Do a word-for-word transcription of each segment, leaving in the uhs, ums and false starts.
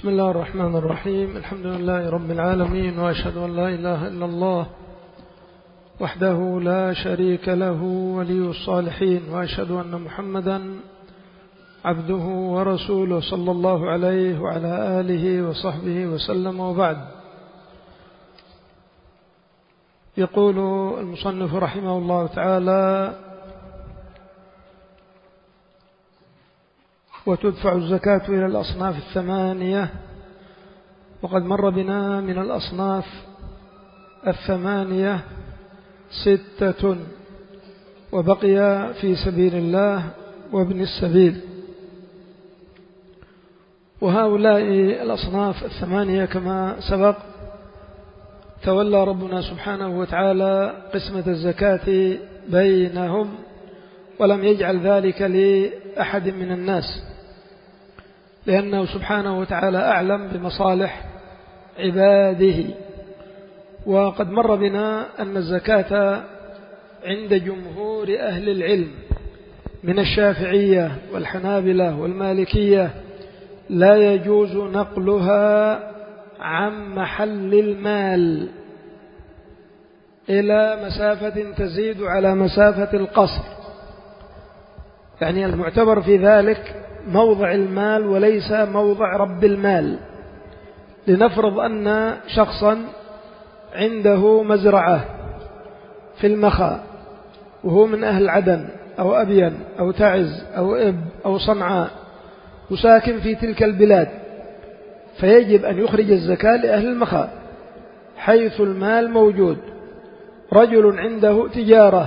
بسم الله الرحمن الرحيم. الحمد لله رب العالمين، وأشهد أن لا إله إلا الله وحده لا شريك له ولي الصالحين، وأشهد أن محمدا عبده ورسوله صلى الله عليه وعلى آله وصحبه وسلم. وبعد، يقول المصنف رحمه الله تعالى: وتدفع الزكاة إلى الأصناف الثمانية. وقد مر بنا من الأصناف الثمانية ستة، وبقي في سبيل الله وابن السبيل. وهؤلاء الأصناف الثمانية كما سبق تولى ربنا سبحانه وتعالى قسمة الزكاة بينهم، ولم يجعل ذلك لأحد من الناس، لأنه سبحانه وتعالى أعلم بمصالح عباده. وقد مر بنا أن الزكاة عند جمهور أهل العلم من الشافعية والحنابلة والمالكية لا يجوز نقلها عن محل المال إلى مسافة تزيد على مسافة القصر، يعني المعتبر في ذلك موضع المال وليس موضع رب المال. لنفرض أن شخصا عنده مزرعة في المخا، وهو من أهل عدن أو أبين أو تعز أو إب أو صنعاء، وساكن في تلك البلاد، فيجب أن يخرج الزكاة لأهل المخا حيث المال موجود. رجل عنده تجارة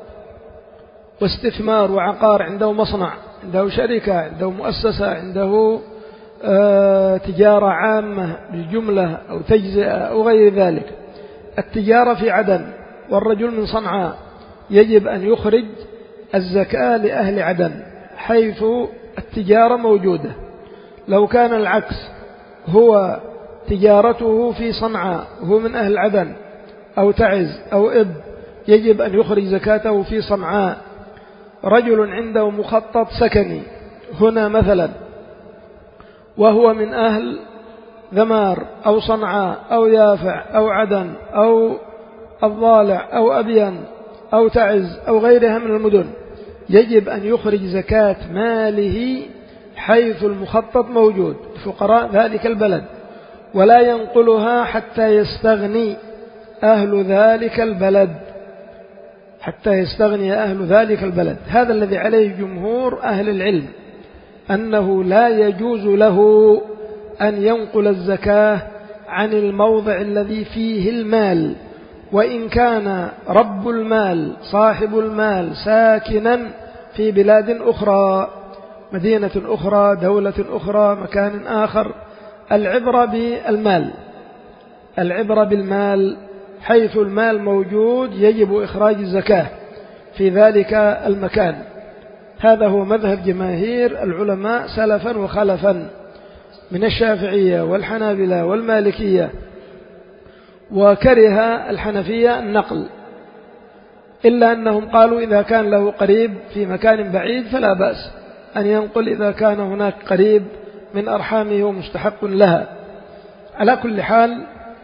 واستثمار وعقار، عنده مصنع، عنده شركة، عنده مؤسسة، عنده آه تجارة عامة بالجملة أو تجزئة أو غير ذلك. التجارة في عدن والرجل من صنعاء، يجب أن يخرج الزكاة لأهل عدن حيث التجارة موجودة. لو كان العكس، هو تجارته في صنعاء وهو من أهل عدن أو تعز أو إب، يجب أن يخرج زكاته في صنعاء. رجل عنده مخطط سكني هنا مثلا، وهو من أهل ذمار أو صنعاء أو يافع أو عدن أو الضالع أو أبين أو تعز أو غيرها من المدن، يجب أن يخرج زكاة ماله حيث المخطط موجود فقراء ذلك البلد، ولا ينقلها حتى يستغني أهل ذلك البلد حتى يستغني أهل ذلك البلد. هذا الذي عليه جمهور أهل العلم، أنه لا يجوز له أن ينقل الزكاة عن الموضع الذي فيه المال، وإن كان رب المال صاحب المال ساكنا في بلاد أخرى، مدينة أخرى، دولة أخرى، مكان آخر. العبرة بالمال، العبرة بالمال، حيث المال موجود يجب إخراج الزكاة في ذلك المكان. هذا هو مذهب جماهير العلماء سلفا وخلفا من الشافعية والحنابلة والمالكية. وكره الحنفية النقل، إلا أنهم قالوا إذا كان له قريب في مكان بعيد فلا بأس أن ينقل إذا كان هناك قريب من أرحامه ومستحق لها. على كل حال،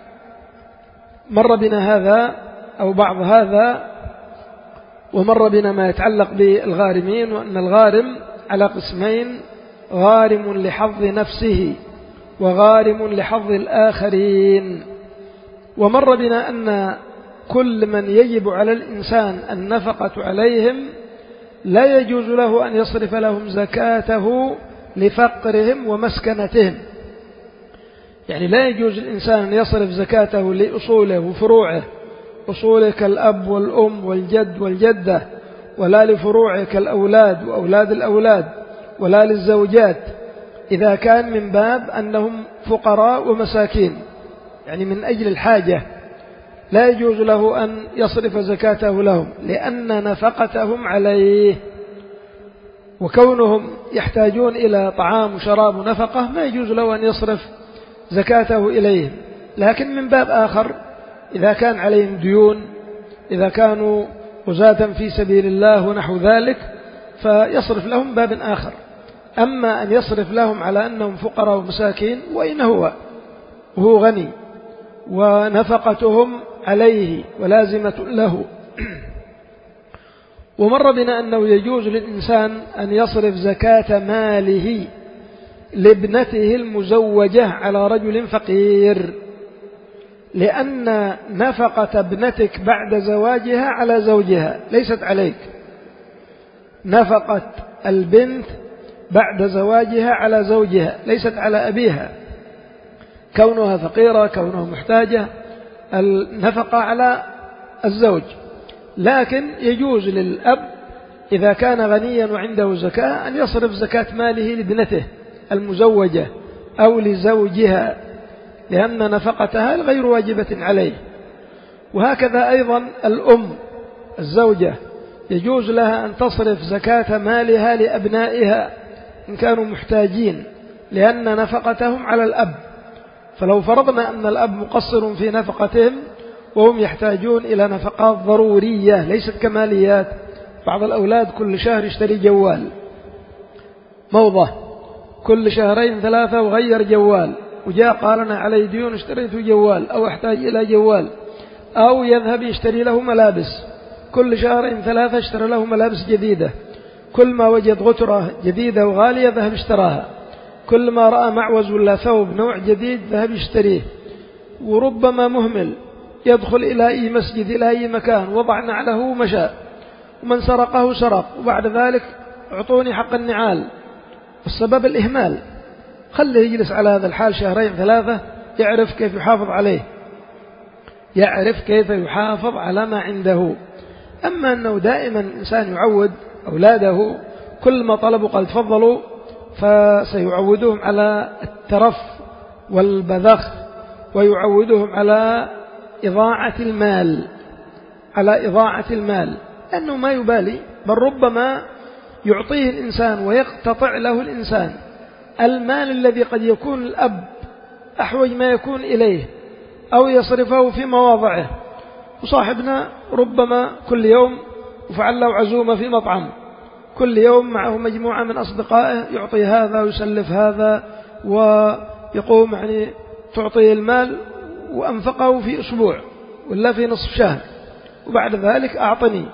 مر بنا هذا أو بعض هذا، ومر بنا ما يتعلق بالغارمين، وأن الغارم على قسمين: غارم لحظ نفسه وغارم لحظ الآخرين. ومر بنا أن كل من يجب على الإنسان النفقة عليهم لا يجوز له أن يصرف لهم زكاته لفقرهم ومسكنتهم، يعني لا يجوز الإنسان أن يصرف زكاته لأصوله وفروعه، أصوله كالأب والأم والجد والجدة، ولا لفروعه كالأولاد وأولاد الأولاد، ولا للزوجات، إذا كان من باب أنهم فقراء ومساكين، يعني من أجل الحاجة، لا يجوز له أن يصرف زكاته لهم، لأن نفقتهم عليه، وكونهم يحتاجون إلى طعام وشراب ونفقة ما يجوز له أن يصرف زكاته إليهم. لكن من باب آخر، إذا كان عليهم ديون، إذا كانوا غزاة في سبيل الله ونحو ذلك، فيصرف لهم باب آخر. أما أن يصرف لهم على أنهم فقراء ومساكين، وإن هو وهو غني ونفقتهم عليه ولازمة له. ومر بنا أنه يجوز للإنسان أن يصرف زكاة ماله لابنته المزوجة على رجل فقير، لأن نفقة ابنتك بعد زواجها على زوجها ليست عليك. نفقة البنت بعد زواجها على زوجها ليست على أبيها، كونها فقيرة كونها محتاجة، النفقة على الزوج. لكن يجوز للأب إذا كان غنيا وعنده زكاة أن يصرف زكاة ماله لابنته المزوجة أو لزوجها، لأن نفقتها غير واجبة عليه. وهكذا أيضا الأم الزوجة يجوز لها أن تصرف زكاة مالها لأبنائها إن كانوا محتاجين، لأن نفقتهم على الأب. فلو فرضنا أن الأب مقصر في نفقتهم وهم يحتاجون إلى نفقات ضرورية ليست كماليات، بعض الأولاد كل شهر يشتري جوال موضة، كل شهرين ثلاثة وغير جوال، وجاء قال أنا علي ديون اشتريت جوال أو أحتاج إلى جوال، أو يذهب يشتري له ملابس، كل شهرين ثلاثة اشترى له ملابس جديدة، كل ما وجد غترة جديدة وغالية ذهب اشتراها، كل ما رأى معوز ولا ثوب نوع جديد ذهب يشتريه. وربما مهمل يدخل إلى أي مسجد إلى أي مكان وضع نعله ومشى، ومن سرقه سرق، وبعد ذلك اعطوني حق النعال. السبب الإهمال. خليه يجلس على هذا الحال شهرين ثلاثة يعرف كيف يحافظ عليه، يعرف كيف يحافظ على ما عنده. أما أنه دائما إنسان يعود أولاده كل ما طلبوا قال تفضلوا، فسيعودهم على الترف والبذخ، ويعودهم على إضاعة المال، على إضاعة المال، لأنه ما يبالي، بل ربما يعطيه الإنسان ويقتطع له الإنسان المال الذي قد يكون الأب أحوج ما يكون إليه أو يصرفه في مواضعه. وصاحبنا ربما كل يوم وفعل له عزومة في مطعم، كل يوم معه مجموعة من أصدقائه يعطي هذا ويسلف هذا، ويقوم يعني تعطيه المال وأنفقه في أسبوع ولا في نصف شهر، وبعد ذلك أعطني.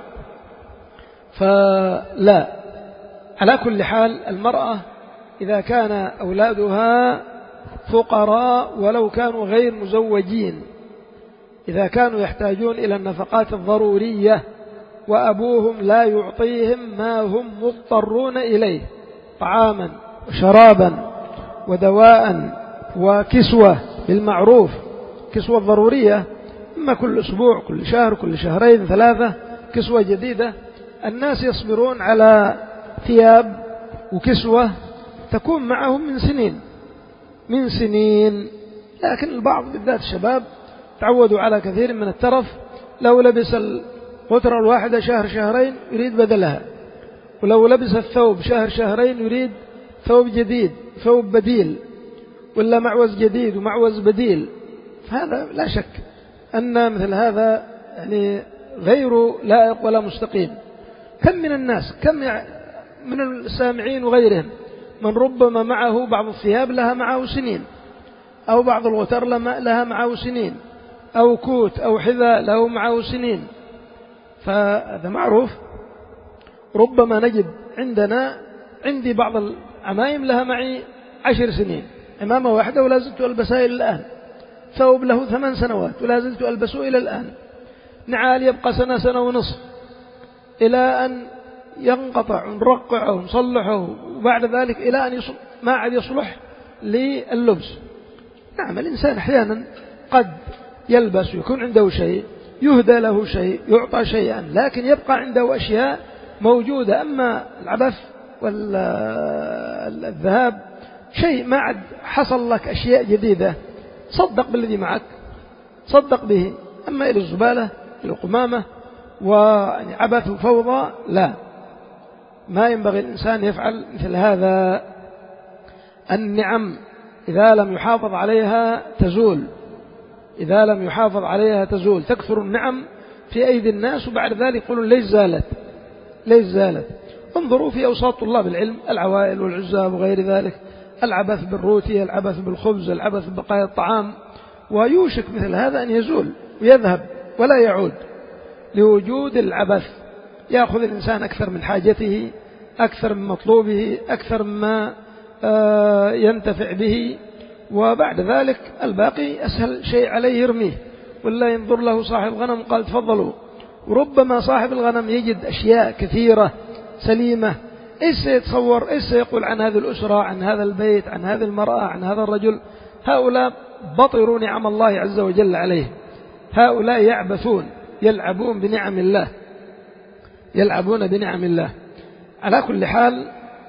فلا، على كل حال المرأة إذا كان أولادها فقراء ولو كانوا غير مزوجين، إذا كانوا يحتاجون إلى النفقات الضرورية وأبوهم لا يعطيهم ما هم مضطرون إليه، طعاما وشرابا ودواء وكسوة بالمعروف، كسوة ضرورية إما كل أسبوع كل شهر كل شهرين ثلاثة كسوة جديدة. الناس يصبرون على ثياب وكسوة تكون معهم من سنين من سنين لكن البعض بالذات الشباب تعودوا على كثير من الترف، لو لبس الغترة الواحدة شهر شهرين يريد بدلها، ولو لبس الثوب شهر شهرين يريد ثوب جديد ثوب بديل، ولا معوز جديد ومعوز بديل. فهذا لا شك أن مثل هذا يعني غير لائق ولا مستقيم. كم من الناس كم من السامعين وغيرهم من ربما معه بعض الثياب لها معه سنين، أو بعض الغتر لها معه سنين، أو كوت أو حذاء له معه سنين. فهذا معروف. ربما نجد عندنا عندي بعض العمايم لها معي عشر سنين، عمامة واحدة ولا زلت ألبسها إلى الآن، ثوب له ثمان سنوات ولا زلت ألبسه إلى الآن، نعال يبقى سنة سنة ونصف إلى أن ينقطع ونرقعه ونصلحه، وبعد ذلك إلى أن يصل ما عاد يصلح لللبس. نعم الإنسان أحيانا قد يلبس ويكون عنده شيء، يهدى له شيء، يعطى شيئا، لكن يبقى عنده أشياء موجودة. أما العبث والذهاب شيء ما عاد حصل لك أشياء جديدة، صدق بالذي معك، صدق به. أما إلى الزبالة إلى القمامة وعبث وفوضى لا، ما ينبغي الإنسان يفعل مثل هذا. النعم إذا لم يحافظ عليها تزول، إذا لم يحافظ عليها تزول، تكثر النعم في أيدي الناس وبعد ذلك يقولون ليش زالت ليش زالت. انظروا في أوساط طلاب العلم، العوائل والعزاب وغير ذلك، العبث بالروتي، العبث بالخبز، العبث ببقايا الطعام، ويوشك مثل هذا أن يزول ويذهب ولا يعود لوجود العبث. يأخذ الإنسان أكثر من حاجته، أكثر من مطلوبه، أكثر مما ينتفع به، وبعد ذلك الباقي أسهل شيء عليه يرميه. ولا ينظر له صاحب غنم قال تفضلوا، وربما صاحب الغنم يجد أشياء كثيرة سليمة، إيش سيتصور، إيش سيقول عن هذه الأسرة، عن هذا البيت، عن هذه المرأة، عن هذا الرجل. هؤلاء بطروا نعم الله عز وجل عليه، هؤلاء يعبثون، يلعبون بنعم الله، يلعبون بنعم الله. على كل حال،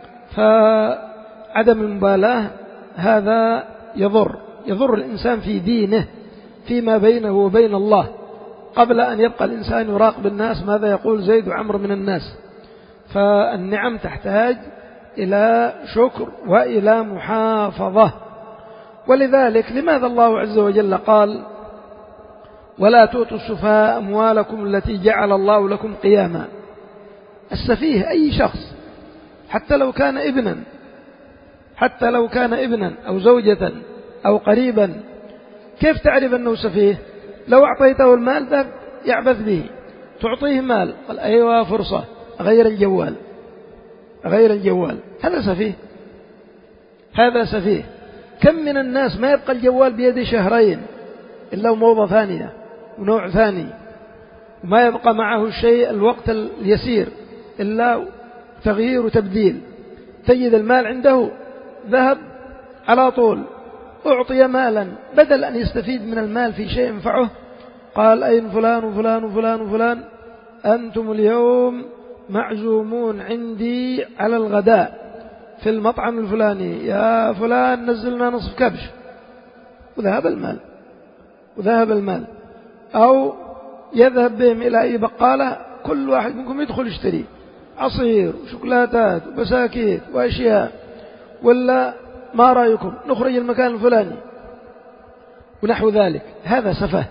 فعدم المبالاة هذا يضر يضر الإنسان في دينه فيما بينه وبين الله، قبل أن يبقى الإنسان يراقب الناس ماذا يقول زيد وعمر من الناس. فالنعم تحتاج إلى شكر وإلى محافظة. ولذلك لماذا الله عز وجل قال ولا تؤتوا السفهاء أموالكم التي جعل الله لكم قياما؟ السفيه أي شخص، حتى لو كان ابنا، حتى لو كان ابنا أو زوجة أو قريبا، كيف تعرف أنه سفيه؟ لو أعطيته المال ذهب يعبث به، تعطيه مال قال أيوة فرصة غير الجوال، غير الجوال، هذا سفيه، هذا سفيه. كم من الناس ما يبقى الجوال بيده شهرين إلا موضة ثانية ونوع ثاني، وما يبقى معه الشيء الوقت اليسير إلا تغيير وتبديل، تجد المال عنده ذهب على طول. أعطي مالا بدل أن يستفيد من المال في شيء ينفعه، قال أين فلان وفلان وفلان وفلان، أنتم اليوم معزومون عندي على الغداء في المطعم الفلاني، يا فلان نزلنا نصف كبش، وذهب المال، وذهب المال. أو يذهب بهم إلى أي بقالة، كل واحد منكم يدخل يشتري عصير وشوكولاتات وبساكيت وأشياء، ولا ما رأيكم نخرج المكان الفلاني ونحو ذلك. هذا سفه.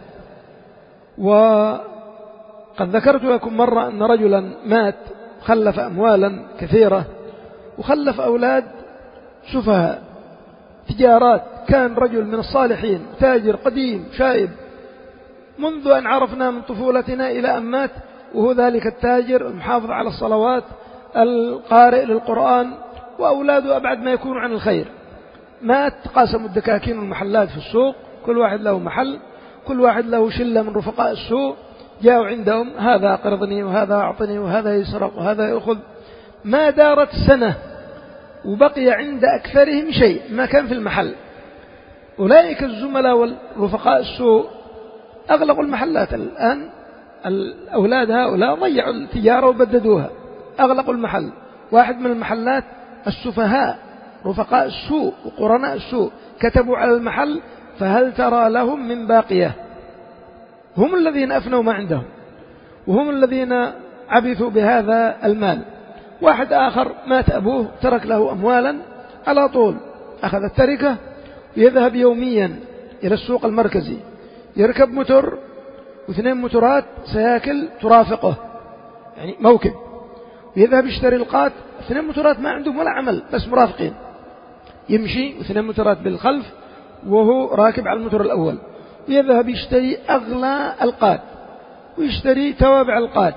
وقد ذكرت لكم مرة أن رجلا مات خلف أموالا كثيرة وخلف أولاد سفهاء، تجارات، كان رجل من الصالحين، تاجر قديم شائب منذ أن عرفنا من طفولتنا إلى أن مات، وهو ذلك التاجر المحافظ على الصلوات القارئ للقرآن، وأولاده أبعد ما يكون عن الخير. مات، قاسموا الدكاكين والمحلات في السوق، كل واحد له محل، كل واحد له شلة من رفقاء السوق، جاءوا عندهم هذا قرضني وهذا أعطني وهذا يسرق وهذا يأخذ. ما دارت سنة وبقي عند أكثرهم شيء ما كان في المحل. أولئك الزملاء والرفقاء السوق أغلقوا المحلات الآن، الأولاد هؤلاء ضيعوا التجارة وبددوها، أغلقوا المحل. واحد من المحلات السفهاء رفقاء السوء وقرناء السوء كتبوا على المحل فهل ترى لهم من باقية، هم الذين أفنوا ما عندهم، وهم الذين عبثوا بهذا المال. واحد آخر مات أبوه ترك له أموالا، على طول أخذ التركة ويذهب يوميا إلى السوق المركزي، يركب متر واثنين مترات سياكل ترافقه، يعني موكب، ويذهب يشتري القات، اثنين مترات ما عندهم ولا عمل بس مرافقين، يمشي واثنين مترات بالخلف وهو راكب على المتر الأول، ويذهب يشتري أغلى القات، ويشتري توابع القات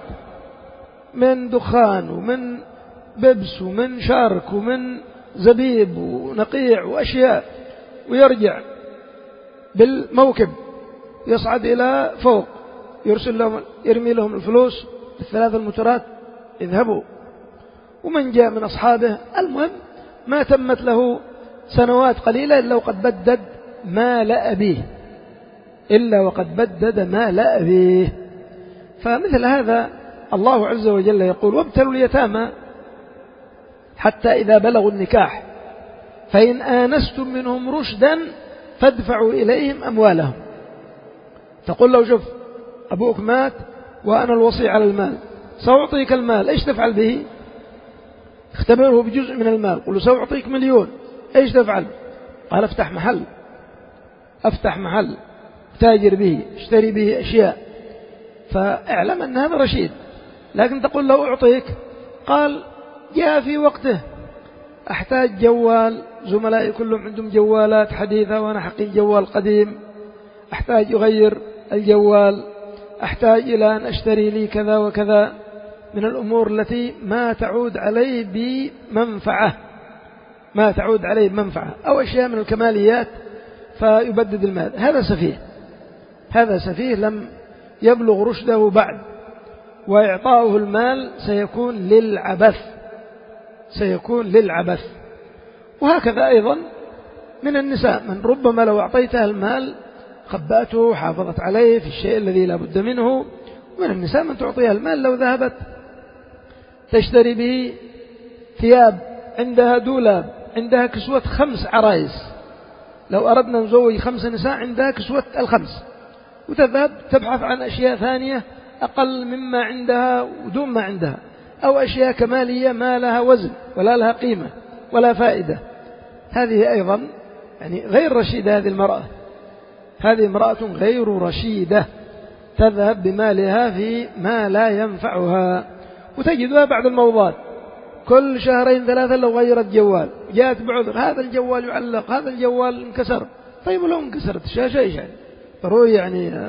من دخان ومن ببس ومن شارك ومن زبيب ونقيع وأشياء، ويرجع بالموكب يصعد إلى فوق، يرسل لهم يرمي لهم الفلوس الثلاث المترات اذهبوا. ومن جاء من أصحابه، المهم ما تمت له سنوات قليلة إلا وقد بدد ما لا أبيه، إلا وقد بدد ما لا أبيه. فمثل هذا الله عز وجل يقول وابتلوا اليتامى حتى إذا بلغوا النكاح فإن آنستم منهم رشدا فادفعوا إليهم أموالهم. تقول له شوف أبوك مات وأنا الوصي على المال، سأعطيك المال، إيش تفعل به؟ اختبره بجزء من المال، قل له سأعطيك مليون، إيش تفعل؟ قال افتح محل، افتح محل تاجر به، اشتري به أشياء، فاعلم أن هذا رشيد. لكن تقول له أعطيك، قال جاء في وقته، أحتاج جوال، زملائي كلهم عندهم جوالات حديثة وأنا حقي جوال قديم، أحتاج أغير الجوال، أحتاج إلى أن أشتري لي كذا وكذا من الأمور التي ما تعود علي بمنفعة ما تعود عليه بمنفعة، أو أشياء من الكماليات فيبدد المال. هذا سفيه، هذا سفيه لم يبلغ رشده بعد، وإعطاؤه المال سيكون للعبث سيكون للعبث. وهكذا أيضا من النساء، من ربما لو أعطيتها المال خبأته حافظت عليه في الشيء الذي لا بد منه. ومن النساء من تعطيها المال لو ذهبت تشتري به ثياب، عندها دولاب، عندها كسوة خمس عرايس، لو أردنا نزوج خمس نساء عندها كسوة الخمس، وتذهب تبحث عن أشياء ثانية أقل مما عندها ودون ما عندها، أو أشياء كمالية ما لها وزن ولا لها قيمة ولا فائدة. هذه أيضا يعني غير رشيدة. هذه المرأة هذه امرأة غير رشيدة، تذهب بمالها في ما لا ينفعها. وتجدها بعد الموضات كل شهرين ثلاثة لو غيرت جوال، جاءت بعذر، هذا الجوال يعلق، هذا الجوال انكسر. طيب لو انكسرت الشاشة ايش يعني؟ ضروري يعني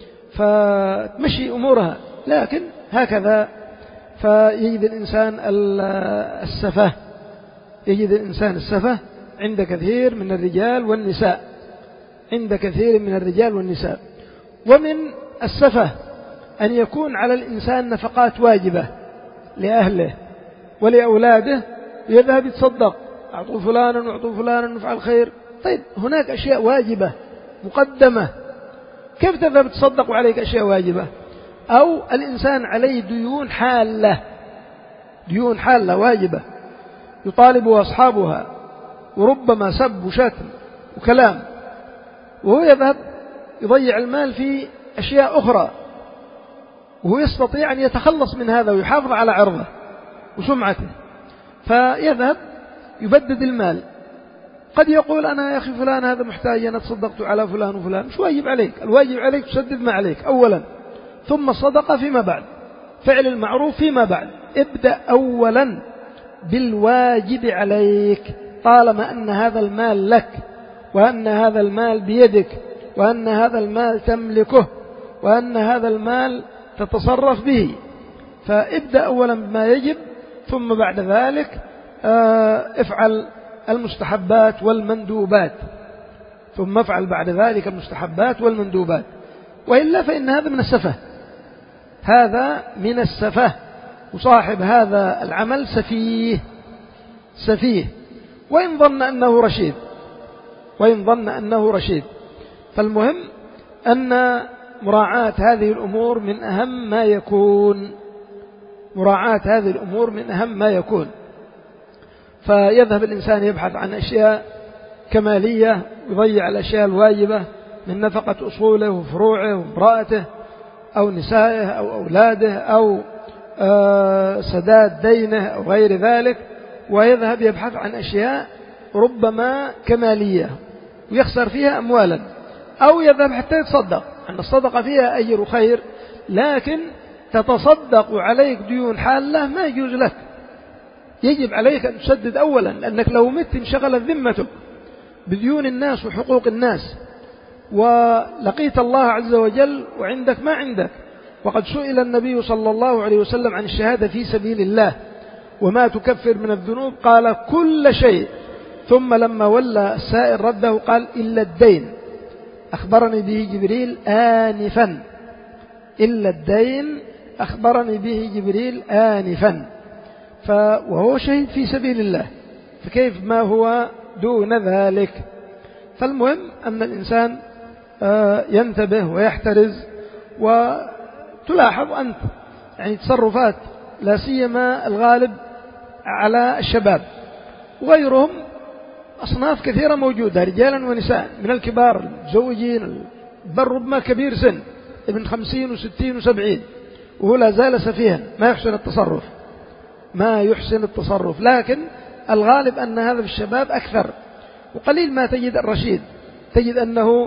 فتمشي أمورها. لكن هكذا فيجد الإنسان السفه يجد الإنسان السفه عند كثير من الرجال والنساء عند كثير من الرجال والنساء. ومن السفه أن يكون على الإنسان نفقات واجبة لأهله ولأولاده، يذهب يتصدق، أعطوا فلانا وأعطوا فلانا نفعل خير. طيب هناك أشياء واجبة مقدمة، كيف تذهب تصدق وعليك أشياء واجبة؟ أو الإنسان عليه ديون حالة ديون حالة واجبة يطالب أصحابها، وربما سب وشتم وكلام، وهو يذهب يضيع المال في أشياء أخرى، وهو يستطيع أن يتخلص من هذا ويحافظ على عرضه وسمعته، فيذهب يبدد المال. قد يقول أنا يا أخي فلان هذا محتاج، أنا تصدقت على فلان وفلان. مش واجب عليك، الواجب عليك تسدد ما عليك أولا، ثم الصدقة فيما بعد، فعل المعروف فيما بعد. ابدأ أولا بالواجب عليك، طالما أن هذا المال لك، وأن هذا المال بيدك، وأن هذا المال تملكه، وأن هذا المال تتصرف به. فابدأ أولا بما يجب، ثم بعد ذلك افعل المستحبات والمندوبات ثم افعل بعد ذلك المستحبات والمندوبات. وإلا فإن هذا من السفه هذا من السفه وصاحب هذا العمل سفيه سفيه وإن ظن أنه رشيد وإن ظن أنه رشيد. فالمهم أن مراعاة هذه الأمور من أهم ما يكون مراعاة هذه الأمور من أهم ما يكون. فيذهب الإنسان يبحث عن أشياء كمالية، يضيع الأشياء الواجبة من نفقة أصوله وفروعه وامرأته أو نسائه أو أولاده أو سداد دينه أو غير ذلك، ويذهب يبحث عن أشياء ربما كمالية ويخسر فيها أموالا، أو يذهب حتى يتصدق. أن الصدقة فيها أجر وخير، لكن تتصدق عليك ديون حالة ما يجوز لك. يجب عليك أن تسدد أولا، لأنك لو مت انشغلت ذمتك بديون الناس وحقوق الناس، ولقيت الله عز وجل وعندك ما عندك. وقد سئل النبي صلى الله عليه وسلم عن الشهادة في سبيل الله وما تكفر من الذنوب، قال كل شيء، ثم لما ولى السائل رده قال إلا الدين، أخبرني به جبريل آنفا إلا الدين أخبرني به جبريل آنفا. وهو شهيد في سبيل الله، فكيف ما هو دون ذلك؟ فالمهم أن الإنسان ينتبه ويحترز. وتلاحظ أنت يعني تصرفات لا سيما الغالب على الشباب وغيرهم، أصناف كثيرة موجودة رجالا ونساء، من الكبار المتزوجين بل ربما كبير سن ابن خمسين وستين وسبعين، وهو لا زال سفيها ما يحسن التصرف ما يحسن التصرف لكن الغالب أن هذا في الشباب أكثر. وقليل ما تجد الرشيد، تجد أنه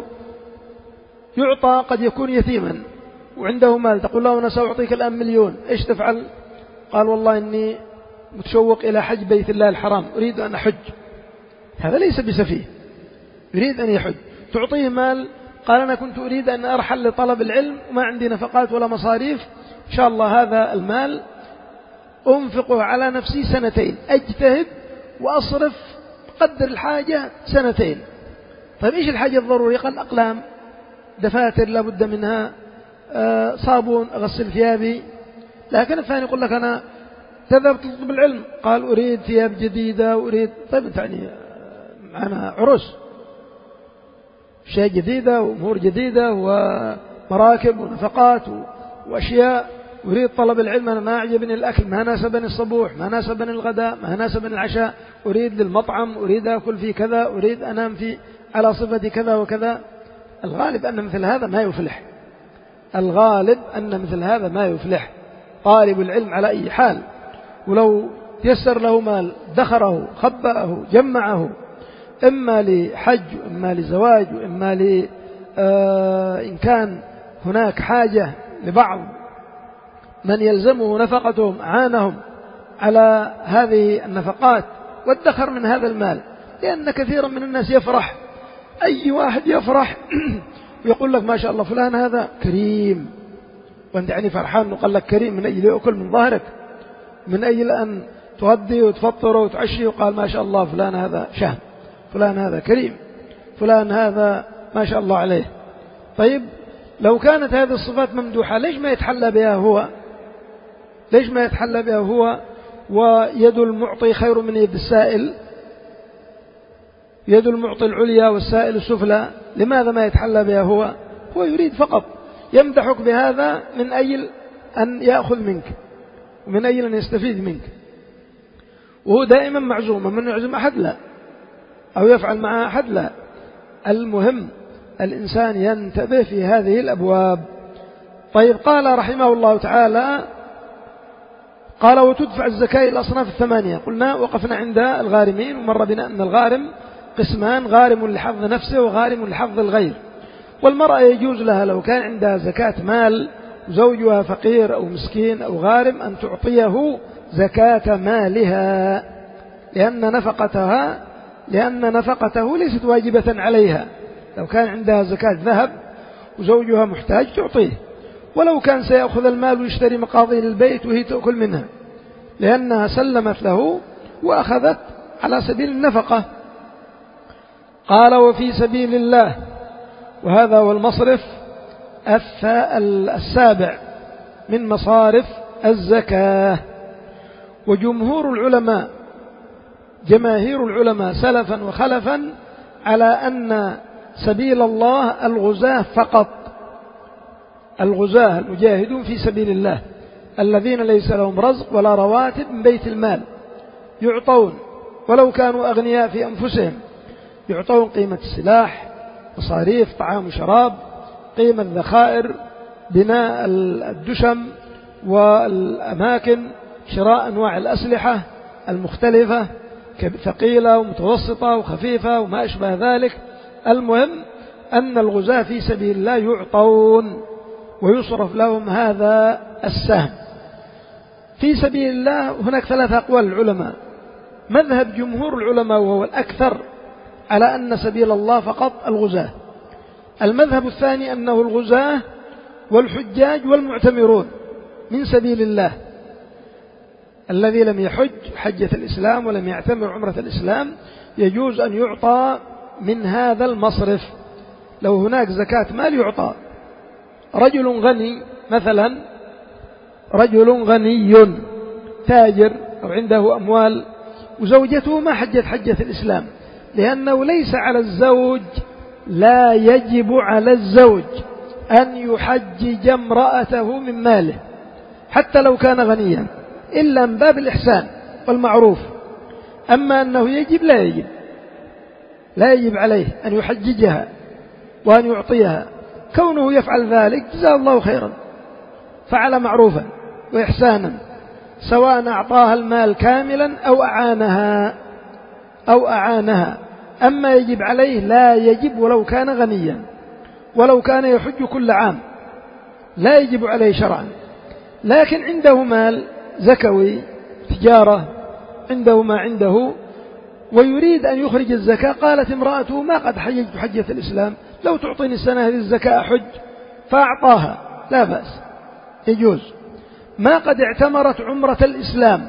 يعطى، قد يكون يتيما وعنده مال، تقول له أنا سأعطيك الآن مليون، إيش تفعل؟ قال والله إني متشوق إلى حج بيت الله الحرام، أريد أن أحج، هذا ليس بسفيه، يريد أن يحج، تعطيه مال، قال أنا كنت أريد أن أرحل لطلب العلم وما عندي نفقات ولا مصاريف، إن شاء الله هذا المال أنفقه على نفسي سنتين، أجتهد وأصرف قدر الحاجة سنتين. طيب إيش الحاجة الضرورية؟ قال أقلام، دفاتر لابد منها، آه صابون أغسل ثيابي. لكن الثاني يقول لك أنا تذهب تطلب العلم، قال أريد ثياب جديدة، وأريد، طيب أنت يعني معنا عرس، شيء جديدة وأمور جديدة ومراكب ونفقات وأشياء، أريد طلب العلم، أنا ما أعجبني الأكل، ما ناسبني الصبوح، ما ناسبني الغداء، ما ناسبني العشاء، أريد للمطعم، أريد أكل في كذا، أريد أنام في على صفة كذا وكذا. الغالب أن مثل هذا ما يفلح، الغالب أن مثل هذا ما يفلح. طالب العلم على أي حال، ولو تيسر له مال دخره خبأه جمعه، إما لحج وإما لزواج وإما ل آه إن كان هناك حاجة لبعض من يلزمه نفقتهم أعانهم على هذه النفقات، وادخر من هذا المال. لأن كثيرا من الناس يفرح، أي واحد يفرح ويقول لك ما شاء الله فلان هذا كريم، وانت يعني فرحان وقال لك كريم من أجل يأكل من ظهرك، من أجل أن تغدي وتفطر وتعشي، وقال ما شاء الله فلان هذا شهم، فلان هذا كريم، فلان هذا ما شاء الله عليه. طيب لو كانت هذه الصفات ممدوحة ليش ما يتحلى بها هو؟ ليش ما يتحلى بها هو؟ ويد المعطي خير من يد السائل، يد المعطي العليا والسائل السفلى، لماذا ما يتحلى بها هو؟ هو يريد فقط يمدحك بهذا من أجل أن يأخذ منك ومن أجل أن يستفيد منك، وهو دائما معزوم، من يعزم أحد لا، أو يفعل مع أحد لا. المهم الإنسان ينتبه في هذه الأبواب. طيب قال رحمه الله تعالى، قال وتدفع الزكاة إلى الأصناف الثمانية. قلنا وقفنا عند الغارمين، ومر بنا أن الغارم قسمان، غارم لحظ نفسه وغارم لحظ الغير. والمرأة يجوز لها لو كان عندها زكاة مال وزوجها فقير أو مسكين أو غارم أن تعطيه زكاة مالها، لأن نفقتها لأن نفقته ليست واجبة عليها. لو كان عندها زكاة ذهب وزوجها محتاج تعطيه، ولو كان سيأخذ المال ويشتري مقاضي للبيت وهي تأكل منها، لأنها سلمت له وأخذت على سبيل النفقة. قال وفي سبيل الله، وهذا هو المصرف السابع من مصارف الزكاة. وجمهور العلماء جماهير العلماء سلفا وخلفا على أن سبيل الله الغزاة فقط، الغزاة المجاهدون في سبيل الله الذين ليس لهم رزق ولا رواتب من بيت المال، يعطون ولو كانوا أغنياء في أنفسهم، يعطون قيمة السلاح، مصاريف طعام وشراب، قيمة ذخائر، بناء الدشم والأماكن، شراء أنواع الأسلحة المختلفة ثقيلة ومتوسطة وخفيفة وما أشبه ذلك. المهم أن الغزاة في سبيل الله يعطون ويصرف لهم هذا السهم في سبيل الله. هناك ثلاثة أقوال العلماء. مذهب جمهور العلماء وهو الأكثر على أن سبيل الله فقط الغزاة. المذهب الثاني أنه الغزاة والحجاج والمعتمرون من سبيل الله، الذي لم يحج حجة الإسلام ولم يعتمر عمرة الإسلام يجوز أن يعطى من هذا المصرف. لو هناك زكاة مال يعطى. رجل غني مثلا، رجل غني تاجر أو عنده أموال وزوجته ما حجت حجة الإسلام، لأنه ليس على الزوج، لا يجب على الزوج أن يحجج امرأته من ماله حتى لو كان غنيا، إلا من باب الإحسان والمعروف. أما أنه يجب لا يجب لا يجب عليه أن يحججها وأن يعطيها. كونه يفعل ذلك جزاه الله خيرا، فعل معروفا وإحسانا، سواء أعطاها المال كاملا أو أعانها أو أعانها. أما يجب عليه لا يجب ولو كان غنيا، ولو كان يحج كل عام لا يجب عليه شرعا. لكن عنده مال زكوي، تجارة، عنده ما عنده ويريد أن يخرج الزكاة، قالت امرأته ما قد حججت حجة الإسلام، لو تعطيني السنة هذه الزكاة حج، فأعطاها لا بأس يجوز. ما قد اعتمرت عمرة الإسلام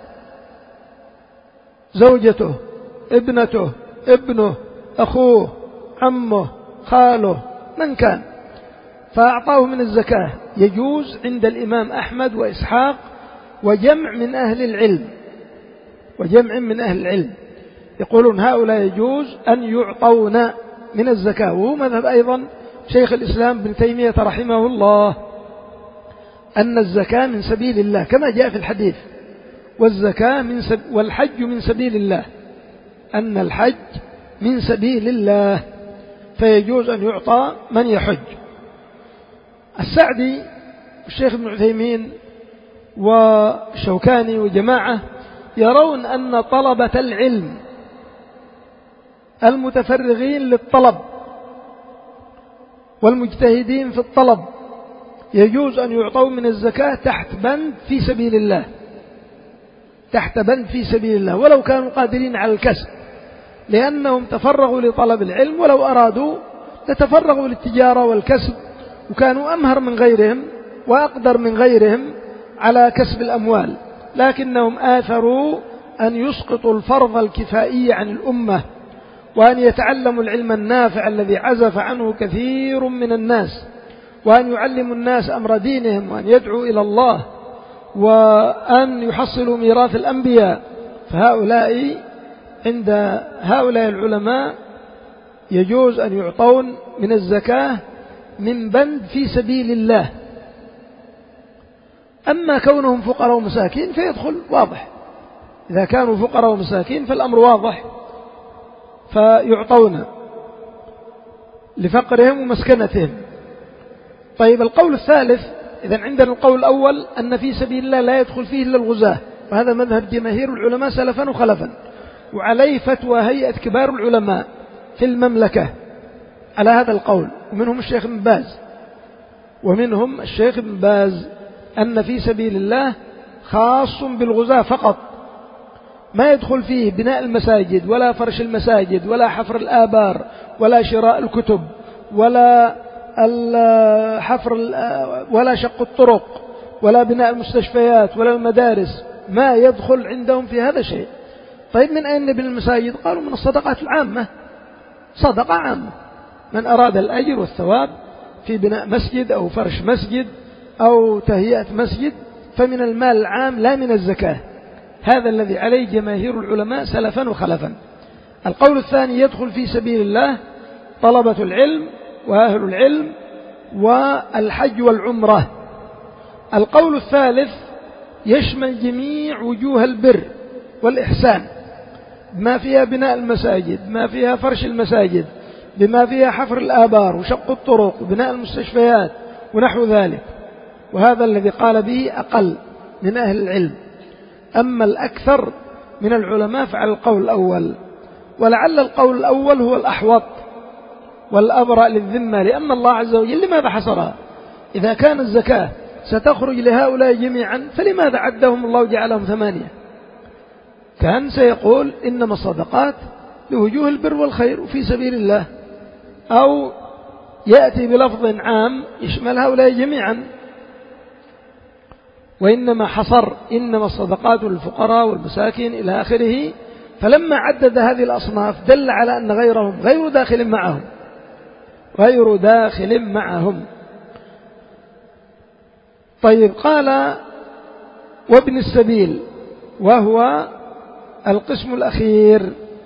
زوجته ابنته ابنه أخوه عمه خاله من كان، فأعطاه من الزكاة، يجوز عند الإمام أحمد وإسحاق وجمع من أهل العلم، وجمع من أهل العلم يقولون هؤلاء يجوز أن يعطون من الزكاة. وهو مذهب أيضا شيخ الإسلام ابن تيمية رحمه الله، أن الزكاة من سبيل الله كما جاء في الحديث، والزكاة من سب... والحج من سبيل الله، أن الحج من سبيل الله فيجوز أن يعطى من يحج. السعدي والشيخ ابن عثيمين والشوكاني وجماعة يرون أن طلبة العلم المتفرغين للطلب والمجتهدين في الطلب يجوز أن يعطوا من الزكاة تحت بند في سبيل الله، تحت بند في سبيل الله، ولو كانوا قادرين على الكسب، لأنهم تفرغوا لطلب العلم، ولو أرادوا لتفرغوا للتجارة والكسب، وكانوا أمهر من غيرهم وأقدر من غيرهم على كسب الأموال، لكنهم آثروا أن يسقطوا الفرض الكفائي عن الأمة، وأن يتعلموا العلم النافع الذي عزف عنه كثير من الناس، وأن يعلموا الناس أمر دينهم، وأن يدعوا إلى الله، وأن يحصلوا ميراث الأنبياء. فهؤلاء عند هؤلاء العلماء يجوز أن يعطون من الزكاة من بند في سبيل الله. أما كونهم فقراء ومساكين فيدخل واضح، إذا كانوا فقراء ومساكين فالأمر واضح، فيعطون لفقرهم ومسكنتهم. طيب القول الثالث، إذن عندنا القول الأول أن في سبيل الله لا يدخل فيه إلا الغزاة، وهذا مذهب جماهير العلماء سلفا وخلفا، وعليه فتوى هيئة كبار العلماء في المملكة على هذا القول، ومنهم الشيخ ابن باز ومنهم الشيخ ابن باز أن في سبيل الله خاص بالغزاة فقط، ما يدخل فيه بناء المساجد ولا فرش المساجد ولا حفر الآبار ولا شراء الكتب ولا حفر ولا شق الطرق ولا بناء المستشفيات ولا المدارس، ما يدخل عندهم في هذا شيء. طيب من أين نبني المساجد؟ قالوا من الصدقات العامة، صدقة عامة، من أراد الأجر والثواب في بناء مسجد أو فرش مسجد أو تهيئة مسجد فمن المال العام لا من الزكاة. هذا الذي عليه جماهير العلماء سلفا وخلفا. القول الثاني يدخل في سبيل الله طلبة العلم وأهل العلم والحج والعمرة. القول الثالث يشمل جميع وجوه البر والإحسان، ما فيها بناء المساجد، ما فيها فرش المساجد، بما فيها حفر الآبار وشق الطرق وبناء المستشفيات ونحو ذلك، وهذا الذي قال به أقل من أهل العلم. أما الأكثر من العلماء فعلى القول الأول، ولعل القول الأول هو الأحوط والأبرأ للذمة، لأن الله عز وجل لماذا حصرها؟ إذا كان الزكاة ستخرج لهؤلاء جميعا فلماذا عدهم الله وجعلهم ثمانية؟ كان سيقول إنما الصدقات لوجوه البر والخير وفي سبيل الله، أو يأتي بلفظ عام يشمل هؤلاء جميعا، وإنما حصر إنما الصدقات للفقراء والمساكين إلى آخره. فلما عدد هذه الأصناف دل على أن غيرهم غير داخل معهم، غير داخل معهم. طيب قال وابن السبيل، وهو القسم الأخير،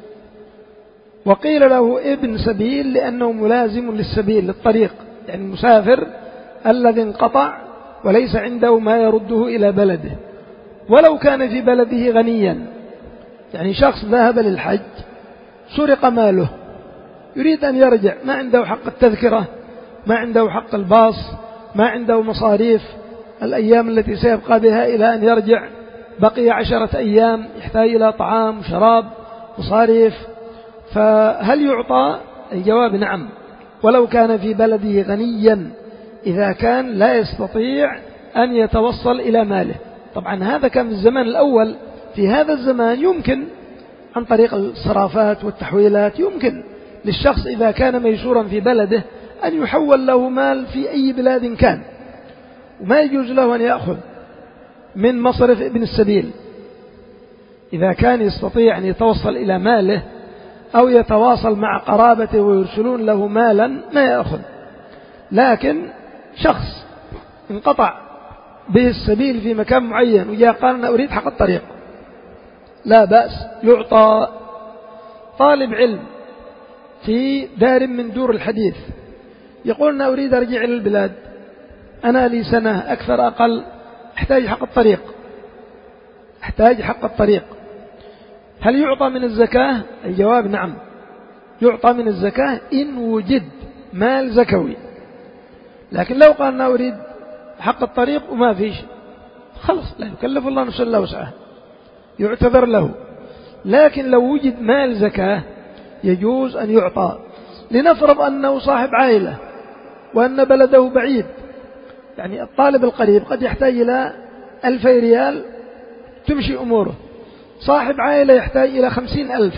وقيل له ابن سبيل لأنه ملازم للسبيل للطريق، يعني المسافر الذي انقطع وليس عنده ما يرده إلى بلده، ولو كان في بلده غنيا، يعني شخص ذهب للحج سرق ماله يريد أن يرجع، ما عنده حق التذكرة، ما عنده حق الباص، ما عنده مصاريف الأيام التي سيبقى بها إلى أن يرجع، بقي عشرة أيام يحتاج إلى طعام وشراب مصاريف، فهل يعطى؟ الجواب نعم، ولو كان في بلده غنيا إذا كان لا يستطيع أن يتوصل إلى ماله. طبعا هذا كان في الزمان الأول في هذا الزمان يمكن عن طريق الصرافات والتحويلات، يمكن للشخص إذا كان ميسورا في بلده أن يحول له مال في أي بلاد كان، وما يجوز له أن يأخذ من مصرف ابن السبيل إذا كان يستطيع أن يتوصل إلى ماله أو يتواصل مع قرابته ويرسلون له مالا ما يأخذ. لكن شخص انقطع به السبيل في مكان معين وجاء قال أنا أريد حق الطريق، لا بأس، يعطى. طالب علم في دار من دور الحديث يقول أنا أريد أرجع إلى البلاد، أنا لي سنة أكثر أقل، أحتاج حق الطريق، أحتاج حق الطريق، هل يعطى من الزكاة؟ الجواب نعم، يعطى من الزكاة إن وجد مال زكوي. لكن لو قال أنا أريد حق الطريق وما فيش، خلص لا يكلف الله نفسا إلا وسعها، يعتذر له. لكن لو وجد مال زكاة يجوز أن يعطى. لنفرض أنه صاحب عائلة وأن بلده بعيد، يعني الطالب القريب قد يحتاج إلى ألفي ريال تمشي أموره، صاحب عائلة يحتاج إلى خمسين ألف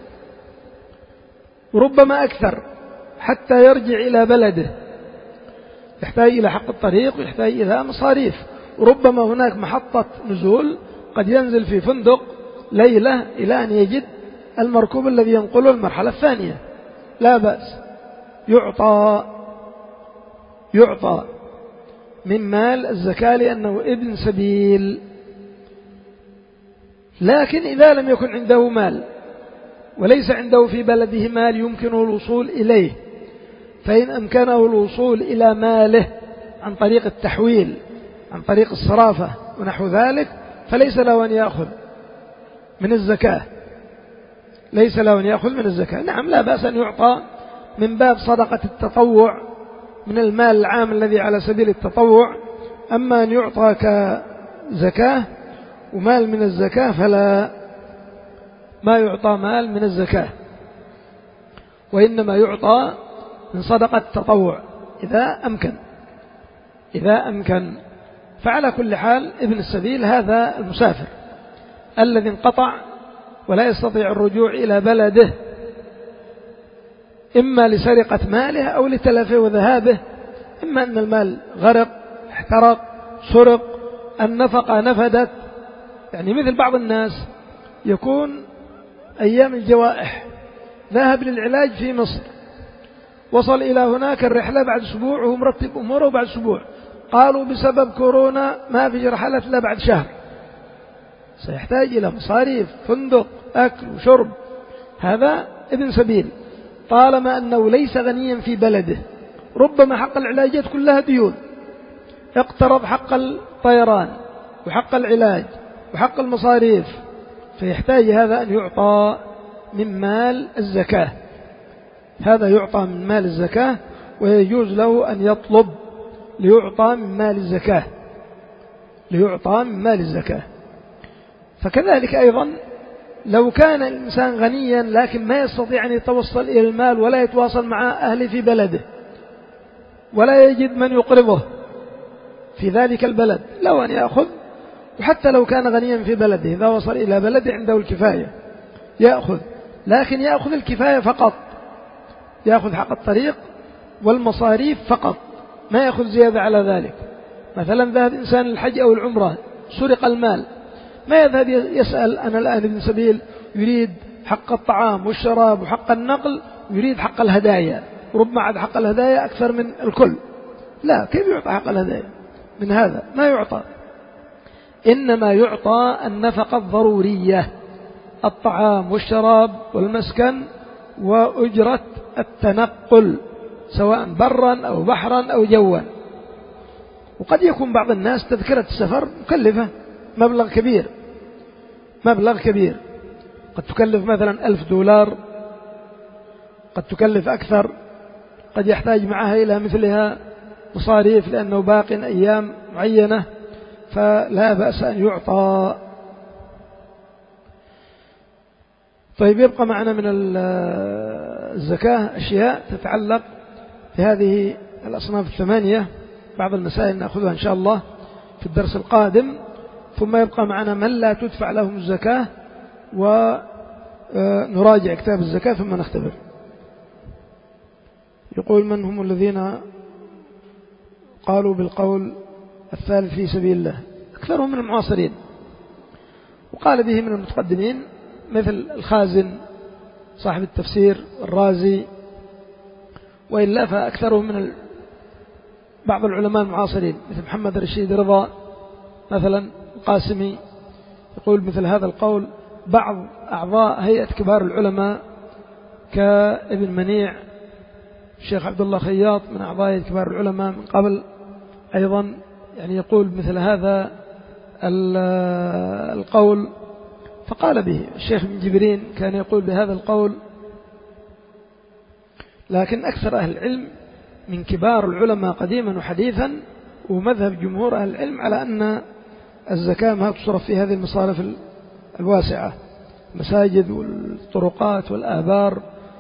وربما أكثر حتى يرجع إلى بلده، يحتاج إلى حق الطريق ويحتاج إلى مصاريف، وربما هناك محطة نزول قد ينزل في فندق ليلة إلى أن يجد المركوب الذي ينقله المرحلة الثانية، لا بأس، يعطى يعطى من مال الزكاة لأنه ابن سبيل. لكن إذا لم يكن عنده مال وليس عنده في بلده مال يمكنه الوصول إليه، فإن أمكنه الوصول إلى ماله عن طريق التحويل، عن طريق الصرافة ونحو ذلك، فليس له أن يأخذ من الزكاة، ليس له أن يأخذ من الزكاة. نعم لا بأس أن يعطى من باب صدقة التطوع من المال العام الذي على سبيل التطوع، أما أن يعطى كزكاة ومال من الزكاة فلا، ما يعطى مال من الزكاة، وإنما يعطى من صدقة التطوع إذا أمكن إذا أمكن. فعلى كل حال ابن السبيل هذا المسافر الذي انقطع ولا يستطيع الرجوع إلى بلده، إما لسرقة ماله أو لتلفه وذهابه، إما أن المال غرق، احترق، سرق، النفقة نفدت. يعني مثل بعض الناس يكون أيام الجوائح ذهب للعلاج في مصر، وصل إلى هناك الرحلة بعد أسبوع وهو مرتب أموره بعد أسبوع، قالوا بسبب كورونا ما في رحلة إلا بعد شهر، سيحتاج إلى مصاريف، فندق، أكل وشرب. هذا ابن سبيل طالما أنه ليس غنيا في بلده، ربما حق العلاجات كلها ديون، اقترض حق الطيران وحق العلاج وحق المصاريف، فيحتاج هذا أن يعطى من مال الزكاة، هذا يعطى من مال الزكاة، ويجوز له أن يطلب ليعطى من مال الزكاة، ليعطى من مال الزكاة. فكذلك أيضا لو كان الإنسان غنيا لكن ما يستطيع أن يتوصل إلى المال ولا يتواصل مع أهله في بلده ولا يجد من يقرضه في ذلك البلد، لو أن يأخذ، وحتى لو كان غنيا في بلده إذا وصل إلى بلده عنده الكفاية يأخذ، لكن يأخذ الكفاية فقط، يأخذ حق الطريق والمصاريف فقط، ما يأخذ زيادة على ذلك. مثلا ذهب إنسان للحج أو العمرة سرق المال، ما يذهب يسأل أنا الآن ابن سبيل يريد حق الطعام والشراب وحق النقل ويريد حق الهدايا، ربما عاد حق الهدايا أكثر من الكل، لا، كيف يعطى حق الهدايا من هذا؟ ما يعطى، إنما يعطى النفقة الضرورية، الطعام والشراب والمسكن وأجرة التنقل سواء برا أو بحرا أو جوا. وقد يكون بعض الناس تذكرة السفر مكلفة مبلغ كبير، مبلغ كبير قد تكلف مثلا ألف دولار، قد تكلف أكثر، قد يحتاج معها إلى مثلها مصاريف لأنه باق أيام معينة، فلا بأس أن يعطى. طيب، يبقى معنا من الزكاة أشياء تتعلق بهذه الأصناف الثمانية، بعض المسائل نأخذها إن شاء الله في الدرس القادم. ثم يبقى معنا من لا تدفع لهم الزكاة، ونراجع كتاب الزكاة ثم نختبر. يقول: من هم الذين قالوا بالقول الثالث في سبيل الله؟ أكثرهم من المعاصرين، وقال به من المتقدمين مثل الخازن صاحب التفسير، الرازي، وإلا فأكثرهم من بعض العلماء المعاصرين مثل محمد رشيد رضا مثلا، القاسمي يقول مثل هذا القول. بعض أعضاء هيئة كبار العلماء كابن منيع، الشيخ عبد الله خياط من أعضاء هيئة كبار العلماء من قبل أيضا، يعني يقول مثل هذا القول، فقال به. الشيخ ابن جبرين كان يقول بهذا القول. لكن أكثر أهل العلم من كبار العلماء قديما وحديثا ومذهب جمهور أهل العلم على أن الزكاة ما تصرف في هذه المصارف الواسعة، المساجد والطرقات والآبار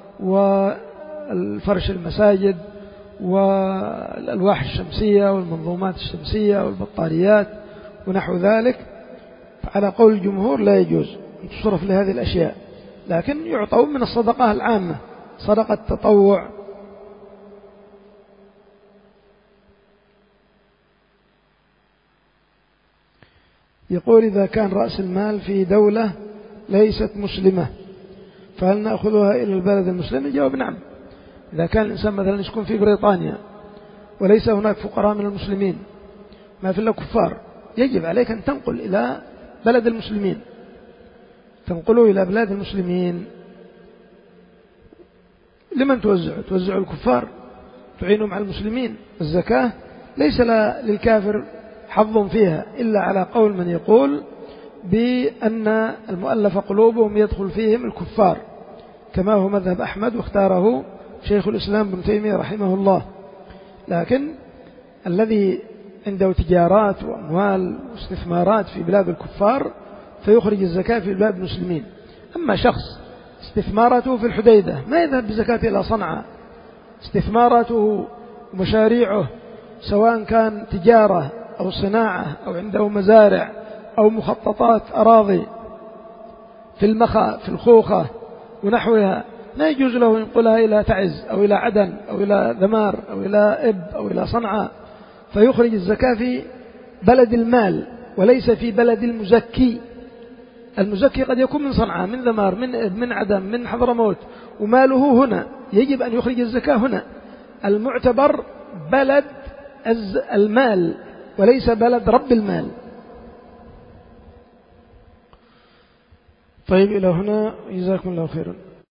والفرش المساجد والألواح الشمسية والمنظومات الشمسية والبطاريات ونحو ذلك. على قول الجمهور لا يجوز أن تصرف لهذه الأشياء، لكن يعطون من الصدقة العامة، صدقة تطوع. يقول: إذا كان رأس المال في دولة ليست مسلمة فهل نأخذها إلى البلد المسلم؟ الجواب نعم. إذا كان الإنسان مثلا يسكن في بريطانيا وليس هناك فقراء من المسلمين، ما في إلا كفار، يجب عليك أن تنقل إلى بلد المسلمين، تنقلوا إلى بلاد المسلمين. لمن توزعوا؟ توزعوا الكفار، تعينوا مع المسلمين. الزكاة ليس للكافر حظ فيها إلا على قول من يقول بأن المؤلف قلوبهم يدخل فيهم الكفار، كما هو مذهب أحمد واختاره شيخ الإسلام ابن تيمية رحمه الله. لكن الذي عنده تجارات وأموال واستثمارات في بلاد الكفار فيخرج الزكاة في بلاد المسلمين. أما شخص استثماراته في الحديدة ما يذهب بزكاة إلى صنعاء، استثماراته ومشاريعه سواء كان تجارة أو صناعة أو عنده مزارع أو مخططات أراضي في المخا في الخوخة ونحوها، لا يجوز له ينقلها إلى تعز أو إلى عدن أو إلى ذمار أو إلى إب أو إلى صنعاء، فيخرج الزكاة في بلد المال وليس في بلد المزكي. المزكي قد يكون من صنعاء، من ذمار، من إب، من عدن، من حضرموت، وماله هنا، يجب أن يخرج الزكاة هنا. المعتبر بلد المال وليس بلد رب المال. طيب، إلى هنا، جزاكم الله خيرا.